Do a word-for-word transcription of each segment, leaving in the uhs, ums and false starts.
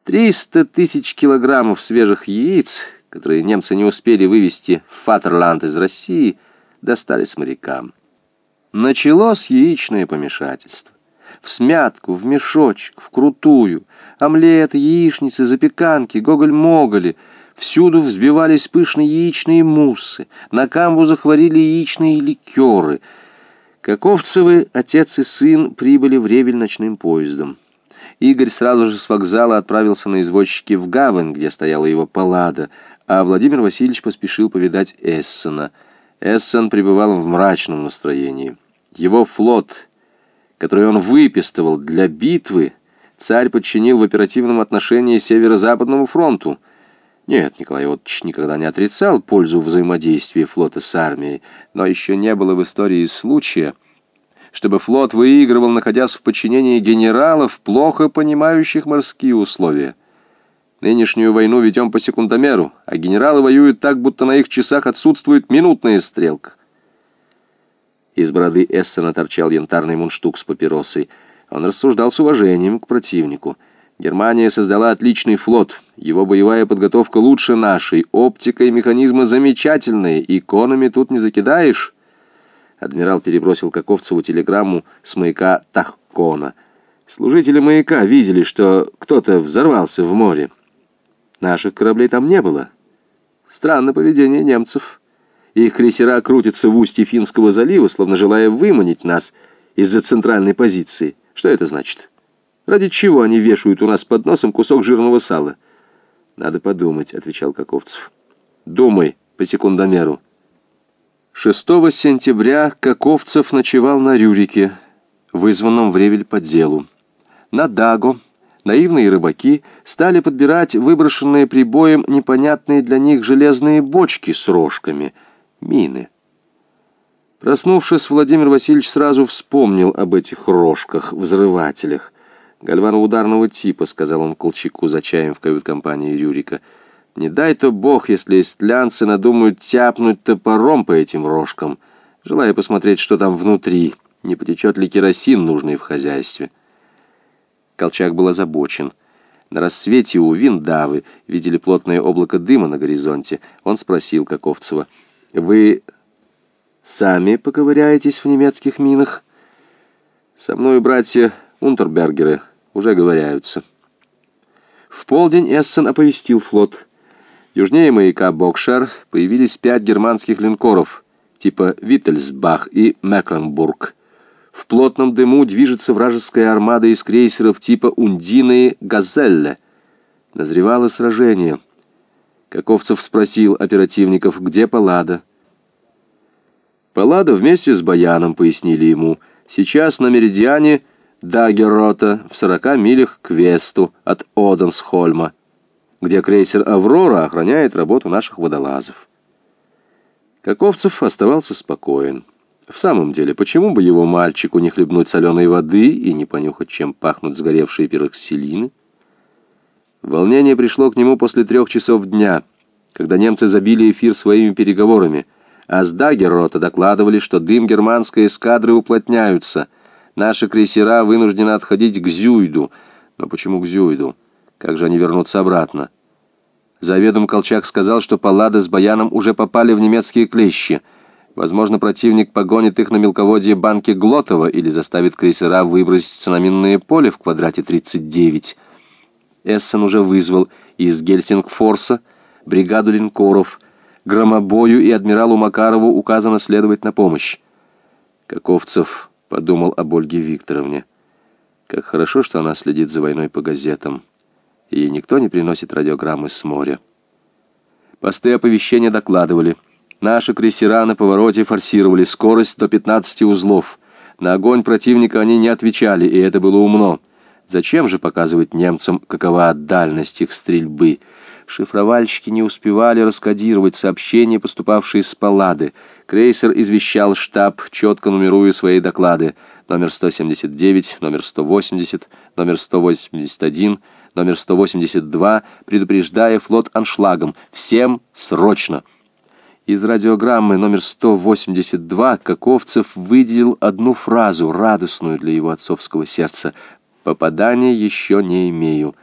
Триста тысяч килограммов свежих яиц, которые немцы не успели вывести в Фатерланд из России, достались морякам. Началось яичное помешательство. Всмятку, в мешочек, вкрутую, омлеты, яичницы, запеканки, гоголь-моголи. Всюду взбивались пышные яичные муссы, на камбузах варили яичные ликеры. Каковцевы, отец и сын, прибыли в Ревель ночным поездом. Игорь сразу же с вокзала отправился на извозчике в гавань, где стояла его паллада, а Владимир Васильевич поспешил повидать Эссена. Эссен пребывал в мрачном настроении. Его флот, который он выпистывал для битвы, царь подчинил в оперативном отношении Северо-Западному фронту. Нет, Николай Иванович никогда не отрицал пользу взаимодействия флота с армией, но еще не было в истории случая, чтобы флот выигрывал, находясь в подчинении генералов, плохо понимающих морские условия. Нынешнюю войну ведем по секундомеру, а генералы воюют так, будто на их часах отсутствует минутная стрелка. Из бороды Эссена торчал янтарный мундштук с папиросой. Он рассуждал с уважением к противнику. Германия создала отличный флот. Его боевая подготовка лучше нашей. Оптика и механизмы замечательные. Иконами тут не закидаешь. Адмирал перебросил Каковцеву телеграмму с маяка Тахкона. Служители маяка видели, что кто-то взорвался в море. Наших кораблей там не было. Странное поведение немцев. Их крейсера крутятся в устье Финского залива, словно желая выманить нас из-за центральной позиции. Что это значит? Ради чего они вешают у нас под носом кусок жирного сала? Надо подумать, отвечал Каковцев. Думай по секундомеру. шестого сентября Каковцев ночевал на Рюрике, вызванном в Ревель по делу. На Даго наивные рыбаки стали подбирать выброшенные прибоем непонятные для них железные бочки с рожками, мины. Проснувшись, Владимир Васильевич сразу вспомнил об этих рожках, взрывателях. «Гальваноударного типа», — сказал он Колчаку за чаем в кают-компании Рюрика. «Не дай-то бог, если эстлянцы надумают тяпнуть топором по этим рожкам, желая посмотреть, что там внутри, не потечет ли керосин, нужный в хозяйстве». Колчак был озабочен. На рассвете у Виндавы видели плотное облако дыма на горизонте. Он спросил Каковцева: «Вы сами поковыряетесь в немецких минах?» «Со мной братья Унтербергеры уже говыряются». В полдень Эссен оповестил флот. Южнее маяка Бокшар появились пять германских линкоров типа Виттельсбах и Мекленбург. В плотном дыму движется вражеская армада из крейсеров типа Ундина и Газелле. Назревало сражение. Каковцев спросил оперативников, где Паллада. Паллада вместе с Баяном, пояснили ему, сейчас на меридиане Дагеррота в сорока милях к весту от Оденсхольма, где крейсер «Аврора» охраняет работу наших водолазов. Каковцев оставался спокоен. В самом деле, почему бы его мальчику не хлебнуть соленой воды и не понюхать, чем пахнут сгоревшие пироксилины? Волнение пришло к нему после трех часов дня, когда немцы забили эфир своими переговорами, а с Дагеррота докладывали, что дым германской эскадры уплотняются. Наши крейсера вынуждены отходить к Зюйду. Но почему к Зюйду? Как же они вернутся обратно? Заведом Колчак сказал, что Паллада с Баяном уже попали в немецкие клещи. Возможно, противник погонит их на мелководье банки Глотова или заставит крейсера выброситься на минное поле в квадрате тридцать девять. Эссен уже вызвал из Гельсингфорса бригаду линкоров. Громобою и адмиралу Макарову указано следовать на помощь. Каковцев подумал об Ольге Викторовне. Как хорошо, что она следит за войной по газетам. Ей никто не приносит радиограммы с моря. Посты оповещения докладывали. Наши крейсера на повороте форсировали скорость до пятнадцати узлов. На огонь противника они не отвечали, и это было умно. Зачем же показывать немцам, какова дальность их стрельбы? Шифровальщики не успевали раскодировать сообщения, поступавшие с Паллады. Крейсер извещал штаб, четко нумеруя свои доклады. Номер сто семьдесят девять, номер сто восемьдесят, номер сто восемьдесят один, номер сто восемьдесят два, предупреждая флот аншлагом. Всем срочно! Из радиограммы номер сто восемьдесят два Каковцев выделил одну фразу, радостную для его отцовского сердца. «Попадания еще не имею».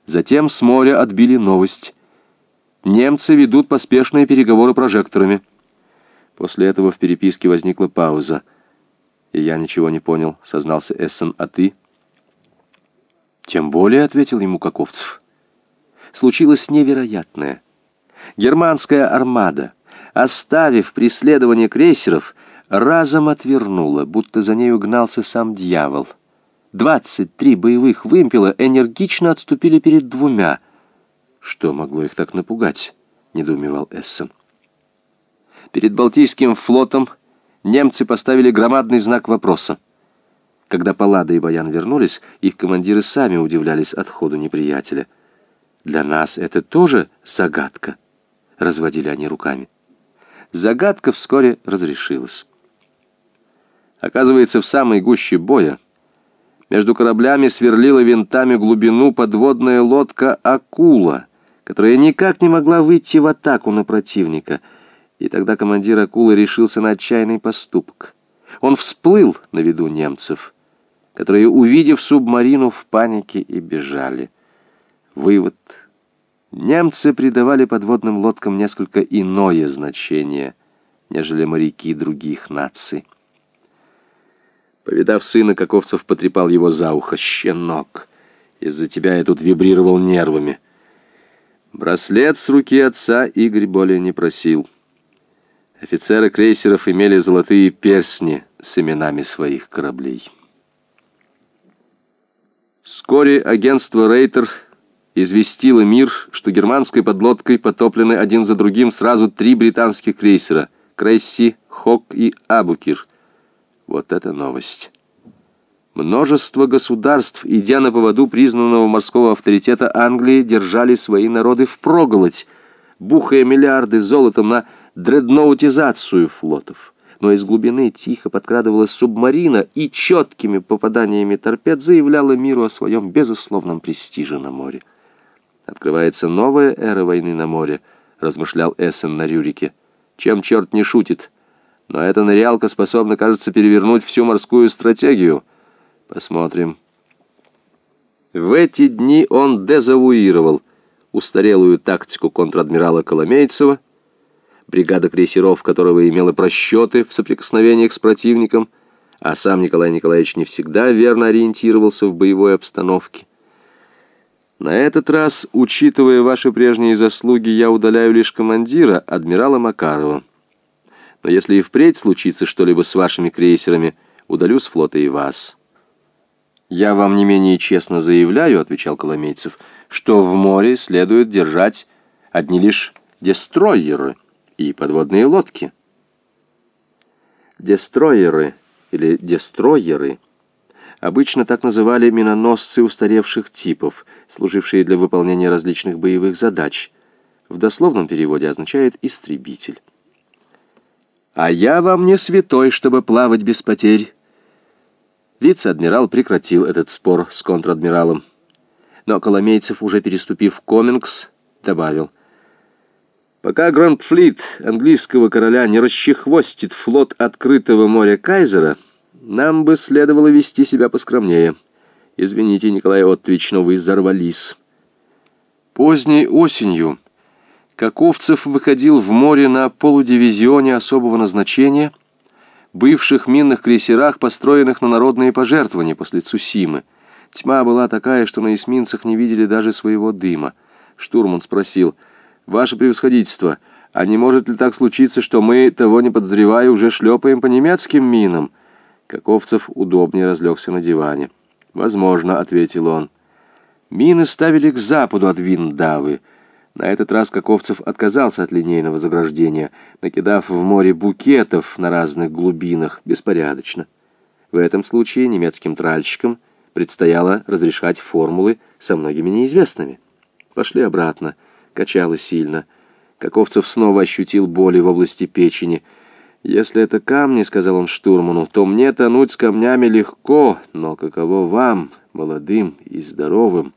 Затем с моря отбили новость. Немцы ведут поспешные переговоры прожекторами. После этого в переписке возникла пауза. «И я ничего не понял», — сознался Эссен. «А ты?» «Тем более», — ответил ему Каковцев. «Случилось невероятное. Германская армада, оставив преследование крейсеров, разом отвернула, будто за нею гнался сам дьявол. Двадцать три боевых вымпела энергично отступили перед двумя. Что могло их так напугать?» — недоумевал Эссен. Перед Балтийским флотом немцы поставили громадный знак вопроса. Когда Паллада и Баян вернулись, их командиры сами удивлялись отходу неприятеля. «Для нас это тоже загадка», — разводили они руками. Загадка вскоре разрешилась. Оказывается, в самой гуще боя между кораблями сверлила винтами глубину подводная лодка «Акула», которая никак не могла выйти в атаку на противника. И тогда командир «Акулы» решился на отчаянный поступок. Он всплыл на виду немцев, которые, увидев субмарину, в панике и бежали. Вывод. Немцы придавали подводным лодкам несколько иное значение, нежели моряки других наций. Повидав сына, Каковцев потрепал его за ухо. «Щенок, из-за тебя я тут вибрировал нервами». Браслет с руки отца Игорь более не просил. Офицеры крейсеров имели золотые перстни с именами своих кораблей. Вскоре агентство «Рейтер» известило мир, что германской подлодкой потоплены один за другим сразу три британских крейсера — Кресси, Хок и Абукир. Вот это новость! Множество государств, идя на поводу признанного морского авторитета Англии, держали свои народы впроголодь, бухая миллиарды золотом на дредноутизацию флотов. Но из глубины тихо подкрадывалась субмарина и четкими попаданиями торпед заявляла миру о своем безусловном престиже на море. «Открывается новая эра войны на море», — размышлял Эссен на Рюрике. «Чем черт не шутит? Но эта нырялка способна, кажется, перевернуть всю морскую стратегию. Посмотрим». В эти дни он дезавуировал устарелую тактику контр-адмирала Коломейцева, бригада крейсеров которого имела просчеты в соприкосновениях с противником, а сам Николай Николаевич не всегда верно ориентировался в боевой обстановке. На этот раз, учитывая ваши прежние заслуги, я удаляю лишь командира, адмирала Макарова. Но если и впредь случится что-либо с вашими крейсерами, удалю с флота и вас. «Я вам не менее честно заявляю, — отвечал Коломейцев, — что в море следует держать одни лишь дестройеры и подводные лодки». Дестройеры или дестройеры обычно так называли миноносцы устаревших типов, служившие для выполнения различных боевых задач. В дословном переводе означает «истребитель». «А я вам не святой, чтобы плавать без потерь». Вице-адмирал прекратил этот спор с контр-адмиралом. Но Коломейцев, уже переступив Комингс, добавил: «Пока Гранд-флит английского короля не расчехвостит флот открытого моря Кайзера, нам бы следовало вести себя поскромнее. Извините, Николай Оттович, но вы взорвались». Поздней осенью Каковцев выходил в море на полудивизионе особого назначения, бывших минных крейсерах, построенных на народные пожертвования после Цусимы. Тьма была такая, что на эсминцах не видели даже своего дыма. Штурман спросил: «Ваше превосходительство, а не может ли так случиться, что мы, того не подозревая, уже шлепаем по немецким минам?» Каковцев удобнее разлегся на диване. «Возможно», — ответил он. Мины ставили к западу от Виндавы. На этот раз Каковцев отказался от линейного заграждения, накидав в море букетов на разных глубинах, беспорядочно. В этом случае немецким тральщикам предстояло разрешать формулы со многими неизвестными. Пошли обратно. Качало сильно. Каковцев снова ощутил боли в области печени. «Если это камни, — сказал он штурману, — то мне тонуть с камнями легко, но каково вам, молодым и здоровым?»